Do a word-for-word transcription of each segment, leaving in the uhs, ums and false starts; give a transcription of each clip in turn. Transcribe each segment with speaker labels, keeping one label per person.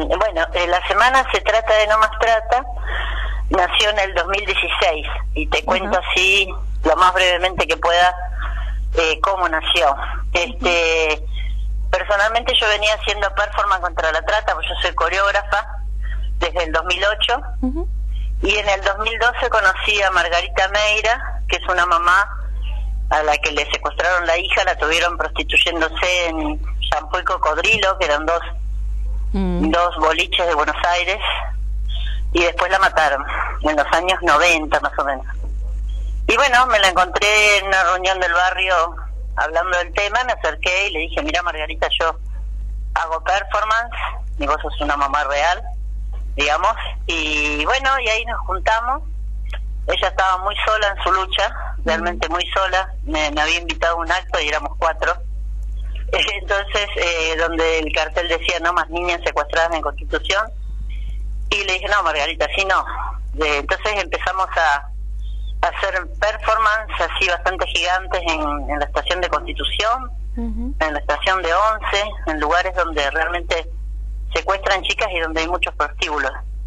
Speaker 1: bueno, eh, la semana Se Trata de No Más Trata nació en el dos mil dieciséis y te cuento uh-huh. así lo más brevemente que pueda eh, cómo nació. Este, uh-huh. Personalmente yo venía haciendo performance contra la trata, porque yo soy coreógrafa desde el dos mil ocho uh-huh. y en el dos mil doce conocí a Margarita Meira, que es una mamá a la que le secuestraron la hija, la tuvieron prostituyéndose en Shampoo y Cocodrilo, que eran dos mm. dos boliches de Buenos Aires, y después la mataron en los años noventa más o menos. Y bueno, me la encontré en una reunión del barrio hablando del tema, me acerqué y le dije, mira Margarita, yo hago performance y vos sos una mamá real, digamos, y bueno, y ahí nos juntamos. Ella estaba muy sola en su lucha, realmente muy sola, me, me había invitado a un acto y éramos cuatro, entonces eh, donde el cartel decía no más niñas secuestradas en Constitución, y le dije no Margarita, así no. Eh, entonces empezamos a, a hacer performance así bastante gigantes en, en la estación de Constitución, uh-huh. en la estación de Once, en lugares donde realmente secuestran chicas y donde hay muchos prostíbulos.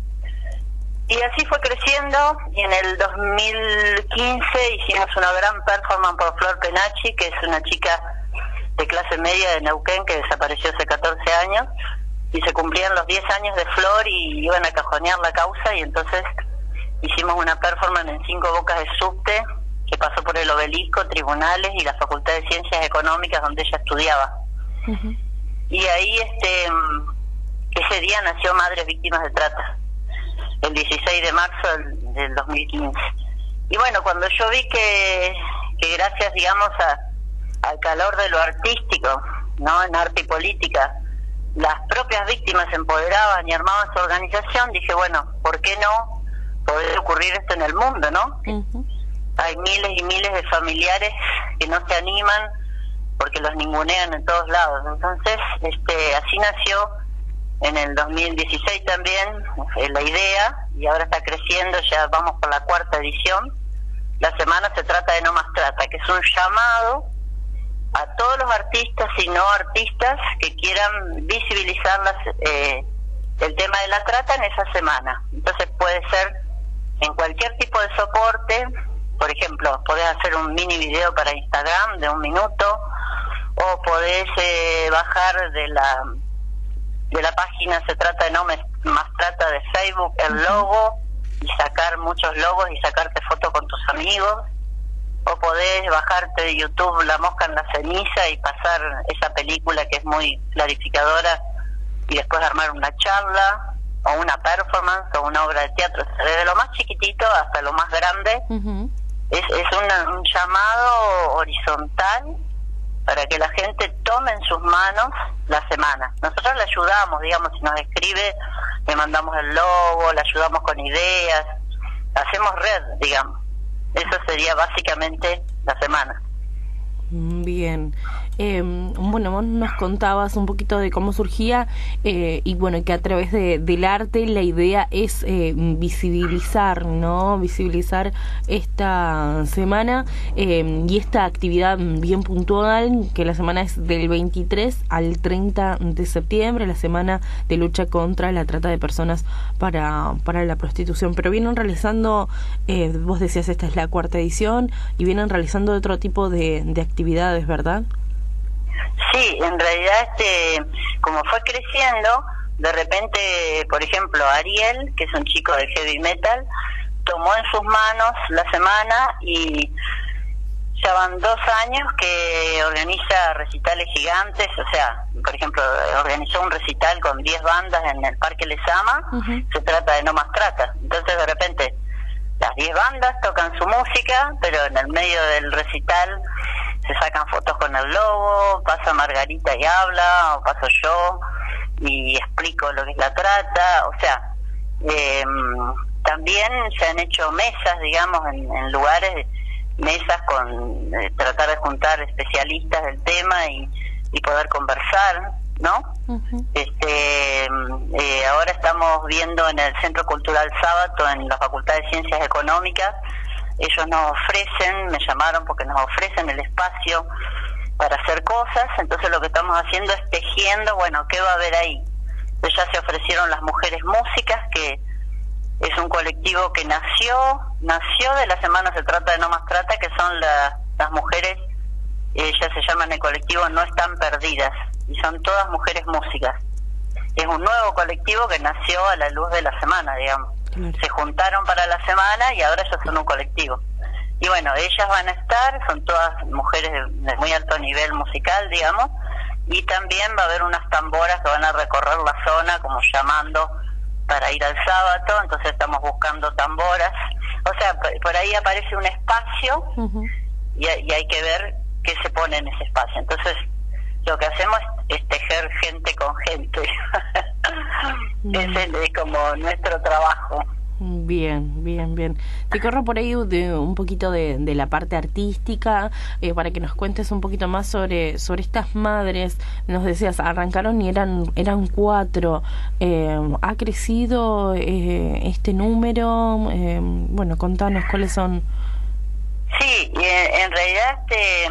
Speaker 1: Y así fue creciendo, y en el dos mil quince hicimos una gran performance por Flor Penachi, que es una chica de clase media de Neuquén que desapareció hace catorce años, y se cumplían los diez años de Flor y iban a cajonear la causa, y entonces hicimos una performance en cinco bocas de subte, que pasó por el Obelisco, tribunales y la Facultad de Ciencias Económicas donde ella estudiaba. Uh-huh. Y ahí este ese día nació Madres Víctimas de Trata, el dieciséis de marzo del, del dos mil quince. Y bueno, cuando yo vi que, que gracias, digamos, a, al calor de lo artístico, ¿no?, en arte y política, las propias víctimas se empoderaban y armaban su organización, dije, bueno, ¿por qué no poder ocurrir esto en el mundo, no? Uh-huh. Hay miles y miles de familiares que no se animan porque los ningunean en todos lados. Entonces, este, así nació en el dos mil dieciséis también eh, la idea, y ahora está creciendo, ya vamos por la cuarta edición. La semana Se Trata de No Más Trata, que es un llamado a todos los artistas y no artistas que quieran visibilizar las, eh, el tema de la trata en esa semana. Entonces puede ser en cualquier tipo de soporte, por ejemplo, podés hacer un mini video para Instagram de un minuto, o podés eh, bajar de la de la página Se Trata de No Más Trata de Facebook el logo y sacar muchos logos y sacarte fotos con tus amigos, o podés bajarte de YouTube La Mosca en la Ceniza y pasar esa película que es muy clarificadora y después armar una charla o una performance o una obra de teatro, desde lo más chiquitito hasta lo más grande. Uh-huh. es, es una, un llamado horizontal para que la gente tome en sus manos la semana. Nosotros le ayudamos, digamos, si nos escribe, le mandamos el logo, le ayudamos con ideas, hacemos red, digamos. Eso sería básicamente la semana.
Speaker 2: Bien. Eh, bueno, vos nos contabas un poquito de cómo surgía eh, y bueno, que a través de, del arte la idea es eh, visibilizar, ¿no? Visibilizar esta semana eh, y esta actividad bien puntual, que la semana es del veintitrés al treinta de septiembre, la semana de lucha contra la trata de personas para, para la prostitución. Pero vienen realizando, eh, vos decías, esta es la cuarta edición, y vienen realizando otro tipo de, de actividades, ¿verdad?
Speaker 1: Sí, en realidad, este, como fue creciendo, de repente, por ejemplo, Ariel, que es un chico de heavy metal, tomó en sus manos la semana y ya van dos años que organiza recitales gigantes. O sea, por ejemplo, organizó un recital con diez bandas en el Parque Lezama. Uh-huh. Se Trata de No Más Trata. Entonces, de repente, las diez bandas tocan su música, pero en el medio del recital se sacan fotos con el logo, pasa Margarita y habla, o paso yo y explico lo que es la trata. O sea, eh, también se han hecho mesas, digamos, en, en lugares, mesas con eh, tratar de juntar especialistas del tema y, y poder conversar, ¿no? Uh-huh. Este, eh, ahora estamos viendo en el Centro Cultural Sábato, en la Facultad de Ciencias Económicas. Ellos nos ofrecen, me llamaron porque nos ofrecen el espacio para hacer cosas. Entonces lo que estamos haciendo es tejiendo, bueno, ¿qué va a haber ahí? ya se ofrecieron las Mujeres Músicas, que es un colectivo que nació, nació de la Semana Se Trata de No Más Trata, que son la, las mujeres, ellas se llaman el colectivo No Están Perdidas, y son todas mujeres músicas. Es un nuevo colectivo que nació a la luz de la semana, digamos. Claro. Se juntaron para la semana y ahora ya son un colectivo. Y bueno, ellas van a estar, son todas mujeres de, de muy alto nivel musical, digamos, y también va a haber unas tamboras que van a recorrer la zona como llamando para ir al sábado, entonces estamos buscando tamboras. O sea, por ahí aparece un espacio uh-huh. y, y hay que ver qué se pone en ese espacio. Entonces, lo que hacemos es tejer gente con gente. Mm. Ese es como nuestro trabajo.
Speaker 2: Bien, bien, bien. Te corro por ahí de un poquito de, de la parte artística, eh, para que nos cuentes un poquito más sobre sobre estas madres. Nos decías, arrancaron y eran eran cuatro. Eh, ¿Ha crecido eh, este número? Eh, bueno, contanos cuáles son.
Speaker 1: Sí, en, en realidad este,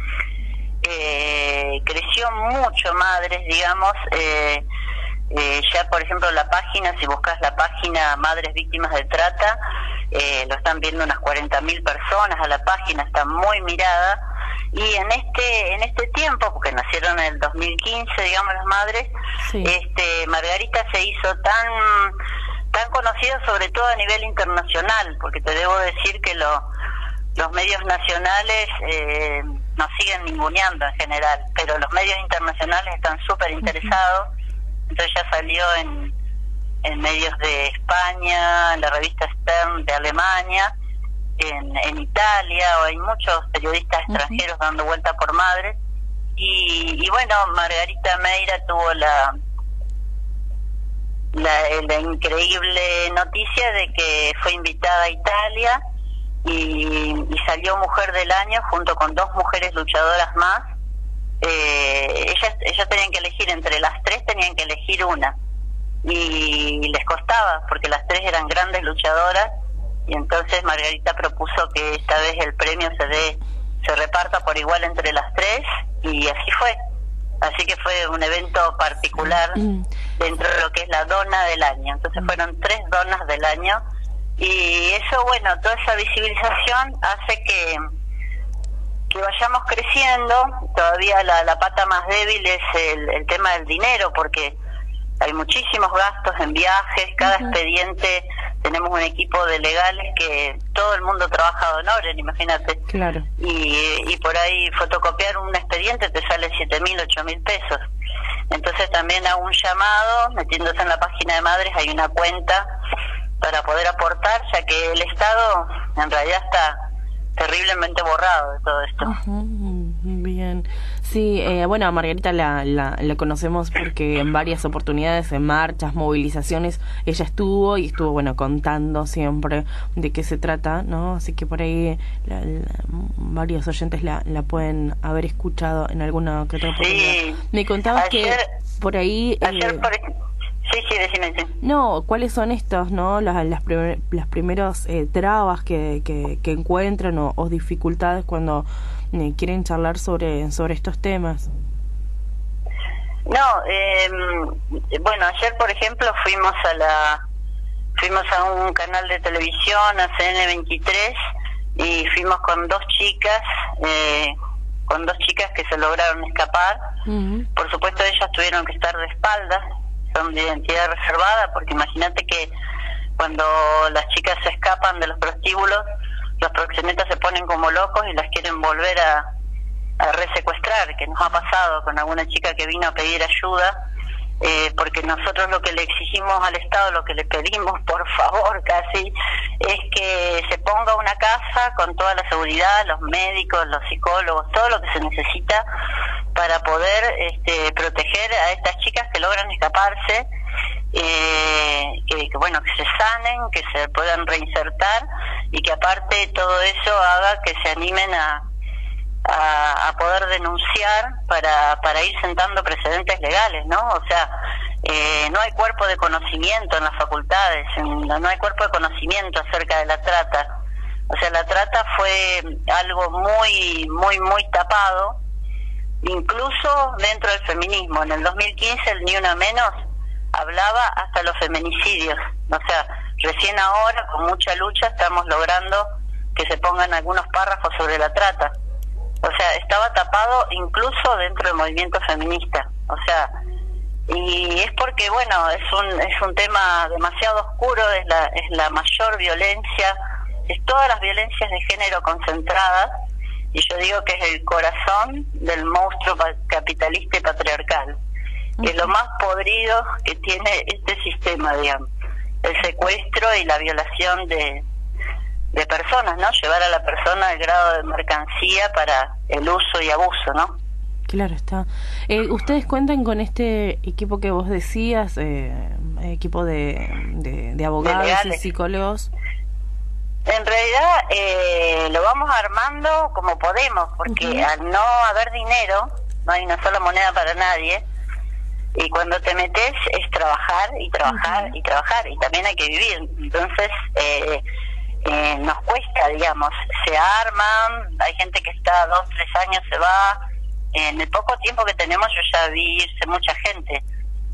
Speaker 1: eh, creció mucho madres, digamos. Eh, Eh, ya por ejemplo la página, si buscas la página Madres Víctimas de Trata, eh, lo están viendo unas cuarenta mil personas a la página, está muy mirada, y en este en este tiempo, porque nacieron en el dos mil quince, digamos, las madres, sí. este Margarita se hizo tan tan conocida sobre todo a nivel internacional, porque te debo decir que lo, los medios nacionales eh, nos siguen ninguneando en general, pero los medios internacionales están súper interesados. Uh-huh. Entonces ya salió en, en medios de España, en la revista Stern de Alemania, en, en Italia, o hay muchos periodistas extranjeros uh-huh. dando vuelta por madres. Y, y bueno, Margarita Meira tuvo la, la, la increíble noticia de que fue invitada a Italia y, y salió Mujer del Año junto con dos mujeres luchadoras más. Eh, ellas ellas tenían que elegir entre las tres, tenían que elegir una, y les costaba porque las tres eran grandes luchadoras, y entonces Margarita propuso que esta vez el premio se dé se reparta por igual entre las tres, y así fue. Así que fue un evento particular dentro de lo que es la dona del año. Entonces fueron tres donas del año, y eso, bueno, toda esa visibilización hace que que vayamos creciendo. Todavía la, la pata más débil es el, el tema del dinero, porque hay muchísimos gastos en viajes, cada uh-huh. expediente, tenemos un equipo de legales que todo el mundo trabaja de honores, imagínate.
Speaker 2: Claro.
Speaker 1: Y, y por ahí fotocopiar un expediente te sale siete mil, ocho mil pesos. Entonces también hago un llamado, metiéndose en la página de Madres, hay una cuenta para poder aportar, ya que el Estado en realidad está terriblemente borrado de todo esto.
Speaker 2: Uh-huh. Bien, sí, eh, bueno, a Margarita la, la, la conocemos porque en varias oportunidades, en marchas, movilizaciones, ella estuvo y estuvo, bueno, contando siempre de qué se trata, ¿no? Así que por ahí la, la, varios oyentes la, la pueden haber escuchado en alguna que otra oportunidad.
Speaker 1: Sí.
Speaker 2: Me contabas
Speaker 1: ayer,
Speaker 2: que por ahí...
Speaker 1: Ayer
Speaker 2: eh,
Speaker 1: por ejemplo... Sí, sí, decime, sí.
Speaker 2: No, ¿cuáles son estos, no? Las, las, primer, las primeros eh, trabas que, que, que encuentran o, o dificultades cuando eh, quieren charlar sobre sobre estos temas.
Speaker 1: No, eh, bueno, ayer, por ejemplo, fuimos a la fuimos a un canal de televisión, a C N veintitrés, y fuimos con dos chicas, eh, con dos chicas que se lograron escapar. Uh-huh. Por supuesto, ellas tuvieron que estar de espaldas, son de identidad reservada, porque imagínate que cuando las chicas se escapan de los prostíbulos, los proxenetas se ponen como locos y las quieren volver a, a resecuestrar, que nos ha pasado con alguna chica que vino a pedir ayuda, eh, porque nosotros lo que le exigimos al Estado, lo que le pedimos, por favor, casi, es que se ponga una casa con toda la seguridad, los médicos, los psicólogos, todo lo que se necesita para poder este, proteger a estas chicas que logran escaparse, eh, que, que bueno, que se sanen, que se puedan reinsertar, y que aparte todo eso haga que se animen a, a, a poder denunciar para, para ir sentando precedentes legales, ¿no? O sea, eh, no hay cuerpo de conocimiento en las facultades, no, no hay cuerpo de conocimiento acerca de la trata. O sea, la trata fue algo muy, muy, muy tapado, incluso dentro del feminismo. En el dos mil quince, el Ni Una Menos hablaba hasta los feminicidios. O sea, recién ahora, con mucha lucha, estamos logrando que se pongan algunos párrafos sobre la trata. O sea, estaba tapado incluso dentro del movimiento feminista. O sea, y es porque, bueno, es un es un tema demasiado oscuro, es la es la mayor violencia, es todas las violencias de género concentradas, y yo digo que es el corazón del monstruo capitalista y patriarcal. Uh-huh. Es lo más podrido que tiene este sistema, digamos, el secuestro y la violación de de personas, ¿no? Llevar a la persona al grado de mercancía para el uso y abuso, ¿no?
Speaker 2: Claro está. Eh, ¿Ustedes cuentan con este equipo que vos decías, eh, equipo de, de, de abogados de y psicólogos?
Speaker 1: En realidad eh, lo vamos armando como podemos, porque uh-huh. al no haber dinero, no hay una sola moneda para nadie, y cuando te metes es trabajar y trabajar uh-huh. y trabajar, y también hay que vivir. Entonces, eh, eh, nos cuesta, digamos, se arman, hay gente que está dos, tres años, se va. En el poco tiempo que tenemos yo ya vi irse mucha gente,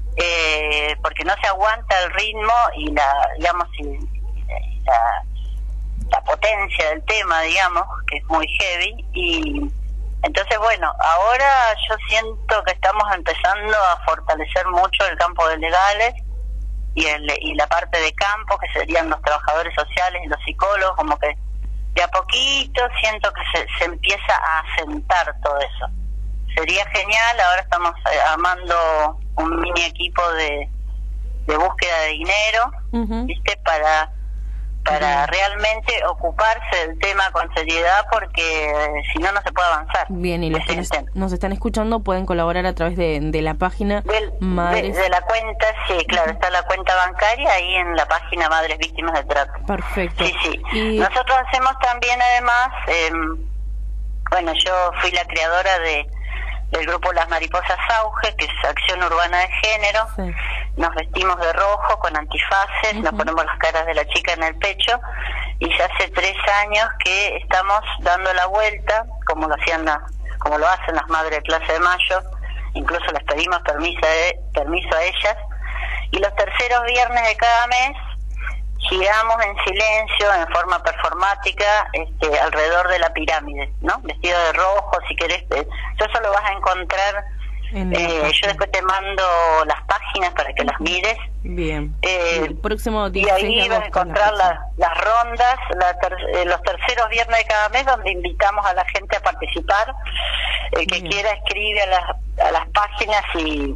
Speaker 1: eh, porque no se aguanta el ritmo y la, digamos, y, y la, la potencia del tema, digamos, que es muy heavy. Y entonces, bueno, ahora yo siento que estamos empezando a fortalecer mucho el campo de legales y, el, y la parte de campo, que serían los trabajadores sociales y los psicólogos, como que de a poquito siento que se, se empieza a asentar todo eso. Sería genial. Ahora estamos armando un mini equipo de, de búsqueda de dinero, uh-huh. ¿viste? Para para uh-huh. realmente ocuparse del tema con seriedad, porque eh, si no, no se puede avanzar.
Speaker 2: Bien, y los que nos, nos están escuchando pueden colaborar a través de, de la página
Speaker 1: Del,
Speaker 2: Madres...
Speaker 1: de, de la cuenta, sí, claro, uh-huh. está la cuenta bancaria ahí en la página Madres Víctimas de Trata.
Speaker 2: Perfecto.
Speaker 1: Sí, sí.
Speaker 2: Y...
Speaker 1: Nosotros hacemos también, además, eh, bueno, yo fui la creadora de del grupo Las Mariposas Auge, que es acción urbana de género. Sí. Nos vestimos de rojo con antifaces, uh-huh. nos ponemos las caras de la chica en el pecho, y ya hace tres años que estamos dando la vuelta, como lo hacían la, como lo hacen las madres de Plaza de Mayo. Incluso les pedimos permiso, de, permiso a ellas, y los terceros viernes de cada mes giramos en silencio, en forma performática, este, alrededor de la pirámide, ¿no? Vestido de rojo, si querés. Eh, eso lo vas a encontrar. Eh, yo después te mando las páginas para que las mires.
Speaker 2: Bien.
Speaker 1: Eh,
Speaker 2: el próximo
Speaker 1: y ahí vas a encontrar la, las rondas, la ter, eh, los terceros viernes de cada mes, donde invitamos a la gente a participar. El que Bien. quiera escribe a las, a las páginas y...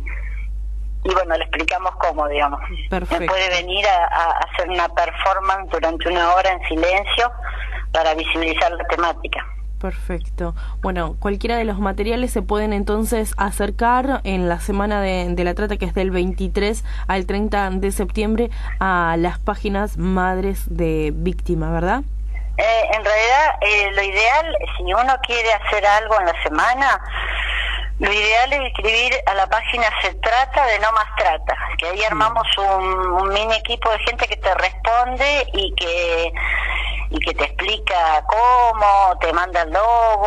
Speaker 1: y bueno, le explicamos cómo, digamos.
Speaker 2: Perfecto.
Speaker 1: Puede venir a, a hacer una performance durante una hora en silencio para visibilizar la temática.
Speaker 2: Perfecto. Bueno, cualquiera de los materiales se pueden entonces acercar en la semana de, de la trata, que es del veintitrés al treinta de septiembre, a las páginas Madres de Víctima, ¿verdad?
Speaker 1: Eh, en realidad, eh, lo ideal, si uno quiere hacer algo en la semana, lo ideal es escribir a la página Se Trata de No Más Trata, que ahí armamos un, un mini equipo de gente que te responde y que y que te explica cómo, te manda el logo,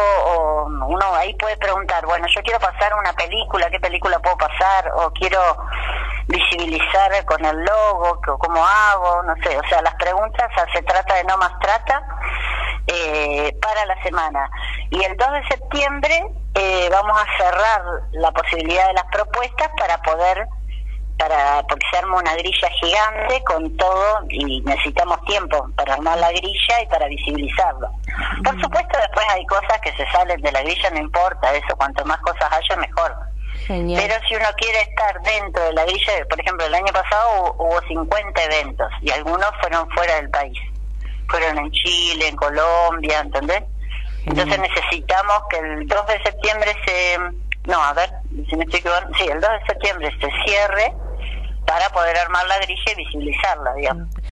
Speaker 1: o uno ahí puede preguntar, bueno, yo quiero pasar una película, ¿qué película puedo pasar? O quiero visibilizar con el logo, ¿cómo hago? No sé, o sea, las preguntas a Se Trata de No Más Trata eh, para la semana. Y el dos de septiembre eh, vamos a cerrar la posibilidad de las propuestas para poder, para porque se arma una grilla gigante con todo, y necesitamos tiempo para armar la grilla y para visibilizarlo. Por supuesto, después hay cosas que se salen de la grilla, no importa eso, cuanto más cosas haya, mejor.
Speaker 2: Genial.
Speaker 1: Pero si uno quiere estar dentro de la grilla, por ejemplo, el año pasado hubo cincuenta eventos, y algunos fueron fuera del país. Fueron en Chile, en Colombia, ¿entendés? Entonces necesitamos que el dos de septiembre se... No, a ver, si me estoy equivocando. Sí, el dos de septiembre se cierre para poder armar la grilla y visibilizarla, digamos.